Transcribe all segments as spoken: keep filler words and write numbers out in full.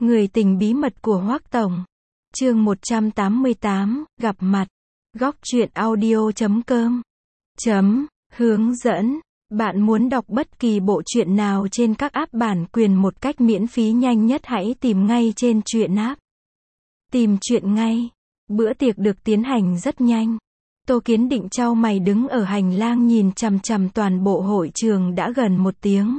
Người tình bí mật của Hoắc Tổng. Chương một trăm tám mươi tám, gặp mặt. Góc truyện audio chấm com. Chấm, hướng dẫn. Bạn muốn đọc bất kỳ bộ truyện nào trên các app bản quyền một cách miễn phí nhanh nhất hãy tìm ngay trên truyện app. Tìm truyện ngay. Bữa tiệc được tiến hành rất nhanh. Tô Kiến Định chau mày đứng ở hành lang nhìn chằm chằm toàn bộ hội trường đã gần một tiếng.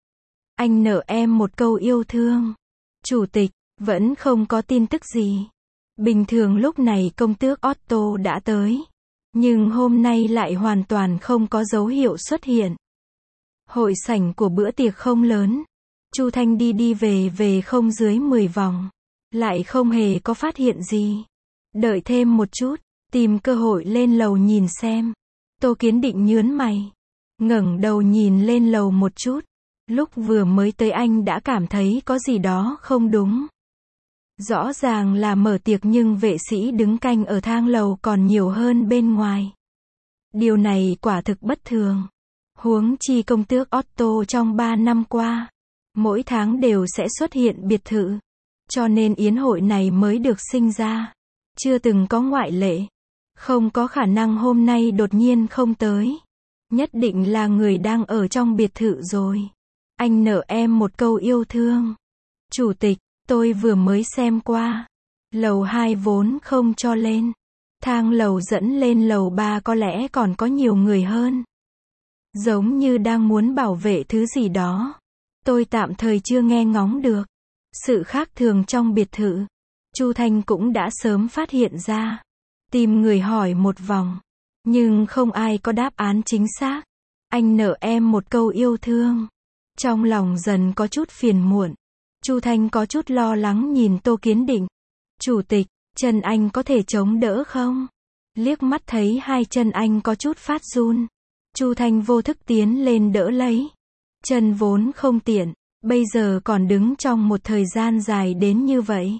Anh nợ em một câu yêu thương. Chủ tịch, vẫn không có tin tức gì. Bình thường lúc này công tước Otto đã tới. Nhưng hôm nay lại hoàn toàn không có dấu hiệu xuất hiện. Hội sảnh của bữa tiệc không lớn. Chu Thanh đi đi về về không dưới mười vòng. Lại không hề có phát hiện gì. Đợi thêm một chút, tìm cơ hội lên lầu nhìn xem. Tô Kiến Định nhớn mày. Ngẩng đầu nhìn lên lầu một chút. Lúc vừa mới tới anh đã cảm thấy có gì đó không đúng. Rõ ràng là mở tiệc nhưng vệ sĩ đứng canh ở thang lầu còn nhiều hơn bên ngoài. Điều này quả thực bất thường. Huống chi công tước Otto trong ba năm qua, mỗi tháng đều sẽ xuất hiện biệt thự. Cho nên yến hội này mới được sinh ra. Chưa từng có ngoại lệ. Không có khả năng hôm nay đột nhiên không tới. Nhất định là người đang ở trong biệt thự rồi. Anh nợ em một câu yêu thương. Chủ tịch, tôi vừa mới xem qua. Lầu hai vốn không cho lên. Thang lầu dẫn lên lầu ba có lẽ còn có nhiều người hơn. Giống như đang muốn bảo vệ thứ gì đó. Tôi tạm thời chưa nghe ngóng được. Sự khác thường trong biệt thự. Chu Thanh cũng đã sớm phát hiện ra. Tìm người hỏi một vòng. Nhưng không ai có đáp án chính xác. Anh nợ em một câu yêu thương. Trong lòng dần có chút phiền muộn. Chu Thanh có chút lo lắng nhìn Tô Kiến Định. Chủ tịch, chân anh có thể chống đỡ không? Liếc mắt thấy hai chân anh có chút phát run. Chu Thanh vô thức tiến lên đỡ lấy. Chân vốn không tiện, bây giờ còn đứng trong một thời gian dài đến như vậy.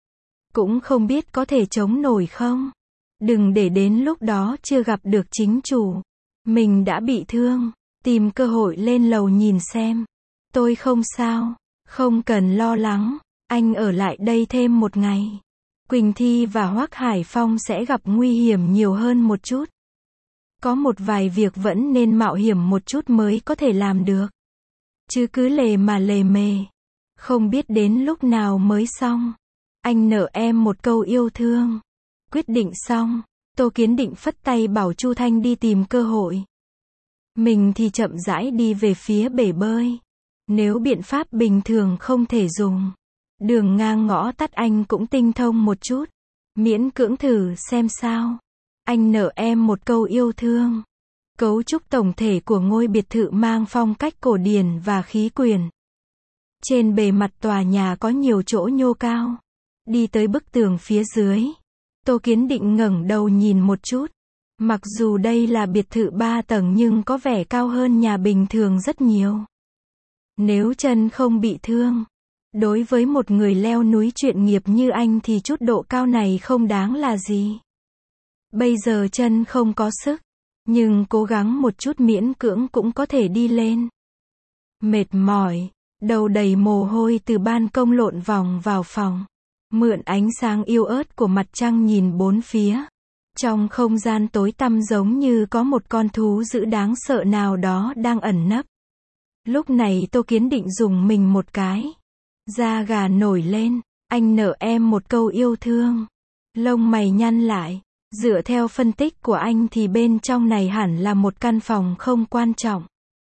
Cũng không biết có thể chống nổi không? Đừng để đến lúc đó chưa gặp được chính chủ. Mình đã bị thương. Tìm cơ hội lên lầu nhìn xem. Tôi không sao. Không cần lo lắng. Anh ở lại đây thêm một ngày. Quỳnh Thi và Hoắc Hải Phong sẽ gặp nguy hiểm nhiều hơn một chút. Có một vài việc vẫn nên mạo hiểm một chút mới có thể làm được. Chứ cứ lề mà lề mề. Không biết đến lúc nào mới xong. Anh nợ em một câu yêu thương. Quyết định xong. Tô Kiến Định phất tay bảo Chu Thanh đi tìm cơ hội. Mình thì chậm rãi đi về phía bể bơi. Nếu biện pháp bình thường không thể dùng. Đường ngang ngõ tắt anh cũng tinh thông một chút. Miễn cưỡng thử xem sao. Anh nợ em một câu yêu thương. Cấu trúc tổng thể của ngôi biệt thự mang phong cách cổ điển và khí quyển. Trên bề mặt tòa nhà có nhiều chỗ nhô cao. Đi tới bức tường phía dưới. Tô Kiến Định ngẩng đầu nhìn một chút. Mặc dù đây là biệt thự ba tầng nhưng có vẻ cao hơn nhà bình thường rất nhiều. Nếu chân không bị thương, đối với một người leo núi chuyên nghiệp như anh thì chút độ cao này không đáng là gì. Bây giờ chân không có sức, nhưng cố gắng một chút miễn cưỡng cũng có thể đi lên. Mệt mỏi, đầu đầy mồ hôi từ ban công lộn vòng vào phòng. Mượn ánh sáng yếu ớt của mặt trăng nhìn bốn phía. Trong không gian tối tăm giống như có một con thú dữ đáng sợ nào đó đang ẩn nấp. Lúc này Tô Kiến Định dùng mình một cái. Da gà nổi lên. Anh nợ em một câu yêu thương. Lông mày nhăn lại. Dựa theo phân tích của anh thì bên trong này hẳn là một căn phòng không quan trọng.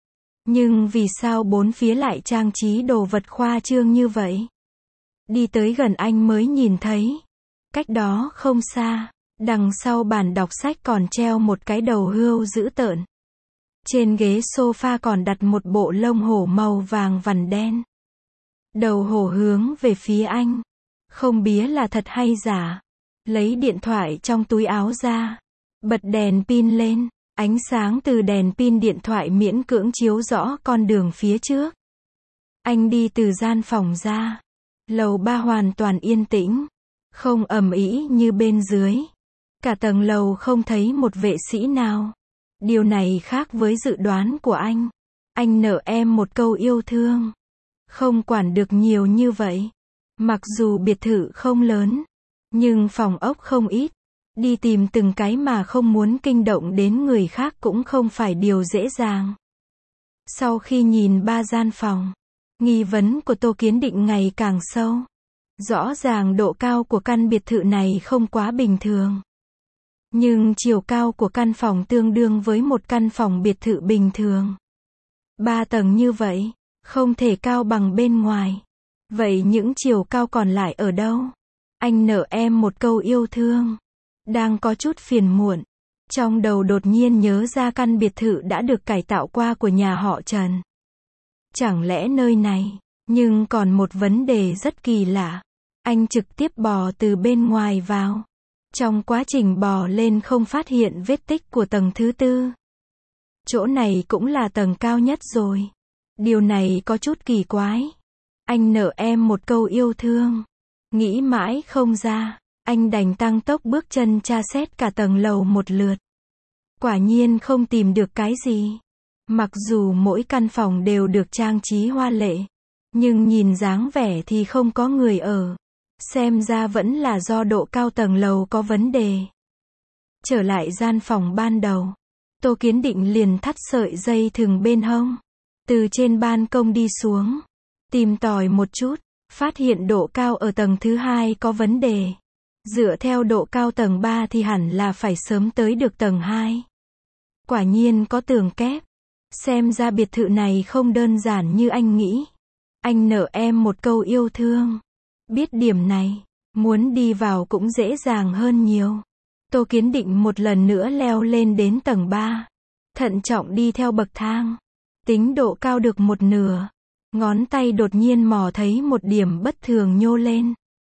Nhưng vì sao bốn phía lại trang trí đồ vật khoa trương như vậy? Đi tới gần anh mới nhìn thấy. Cách đó không xa. Đằng sau bàn đọc sách còn treo một cái đầu hươu dữ tợn. Trên ghế sofa còn đặt một bộ lông hổ màu vàng vằn đen. Đầu hổ hướng về phía anh. Không biết là thật hay giả. Lấy điện thoại trong túi áo ra. Bật đèn pin lên. Ánh sáng từ đèn pin điện thoại miễn cưỡng chiếu rõ con đường phía trước. Anh đi từ gian phòng ra. Lầu ba hoàn toàn yên tĩnh. Không ầm ĩ như bên dưới. Cả tầng lầu không thấy một vệ sĩ nào. Điều này khác với dự đoán của anh. Anh nợ em một câu yêu thương. Không quản được nhiều như vậy. Mặc dù biệt thự không lớn, nhưng phòng ốc không ít. Đi tìm từng cái mà không muốn kinh động đến người khác cũng không phải điều dễ dàng. Sau khi nhìn ba gian phòng, nghi vấn của Tô Kiến Định ngày càng sâu. Rõ ràng độ cao của căn biệt thự này không quá bình thường. Nhưng chiều cao của căn phòng tương đương với một căn phòng biệt thự bình thường. Ba tầng như vậy, không thể cao bằng bên ngoài. Vậy những chiều cao còn lại ở đâu? Anh nợ em một câu yêu thương. Đang có chút phiền muộn. Trong đầu đột nhiên nhớ ra căn biệt thự đã được cải tạo qua của nhà họ Trần. Chẳng lẽ nơi này, nhưng còn một vấn đề rất kỳ lạ. Anh trực tiếp bò từ bên ngoài vào. Trong quá trình bò lên không phát hiện vết tích của tầng thứ tư. Chỗ này cũng là tầng cao nhất rồi. Điều này có chút kỳ quái. Anh nợ em một câu yêu thương. Nghĩ mãi không ra, anh đành tăng tốc bước chân tra xét cả tầng lầu một lượt. Quả nhiên không tìm được cái gì. Mặc dù mỗi căn phòng đều được trang trí hoa lệ, nhưng nhìn dáng vẻ thì không có người ở. Xem ra vẫn là do độ cao tầng lầu có vấn đề. Trở lại gian phòng ban đầu, Tô Kiến Định liền thắt sợi dây thừng bên hông. Từ trên ban công đi xuống, tìm tòi một chút, phát hiện độ cao ở tầng thứ hai có vấn đề. Dựa theo độ cao tầng ba thì hẳn là phải sớm tới được tầng hai. Quả nhiên có tường kép. Xem ra biệt thự này không đơn giản như anh nghĩ. Anh nợ em một câu yêu thương. Biết điểm này, muốn đi vào cũng dễ dàng hơn nhiều. Tô Kiến Định một lần nữa leo lên đến tầng ba. Thận trọng đi theo bậc thang. Tính độ cao được một nửa. Ngón tay đột nhiên mò thấy một điểm bất thường nhô lên.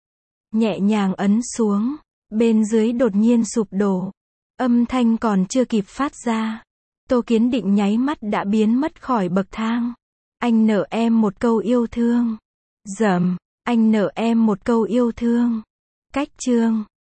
Nhẹ nhàng ấn xuống. Bên dưới đột nhiên sụp đổ. Âm thanh còn chưa kịp phát ra. Tô Kiến Định nháy mắt đã biến mất khỏi bậc thang. Anh nợ em một câu yêu thương. Dầm. Anh nợ em một câu yêu thương. Cách chương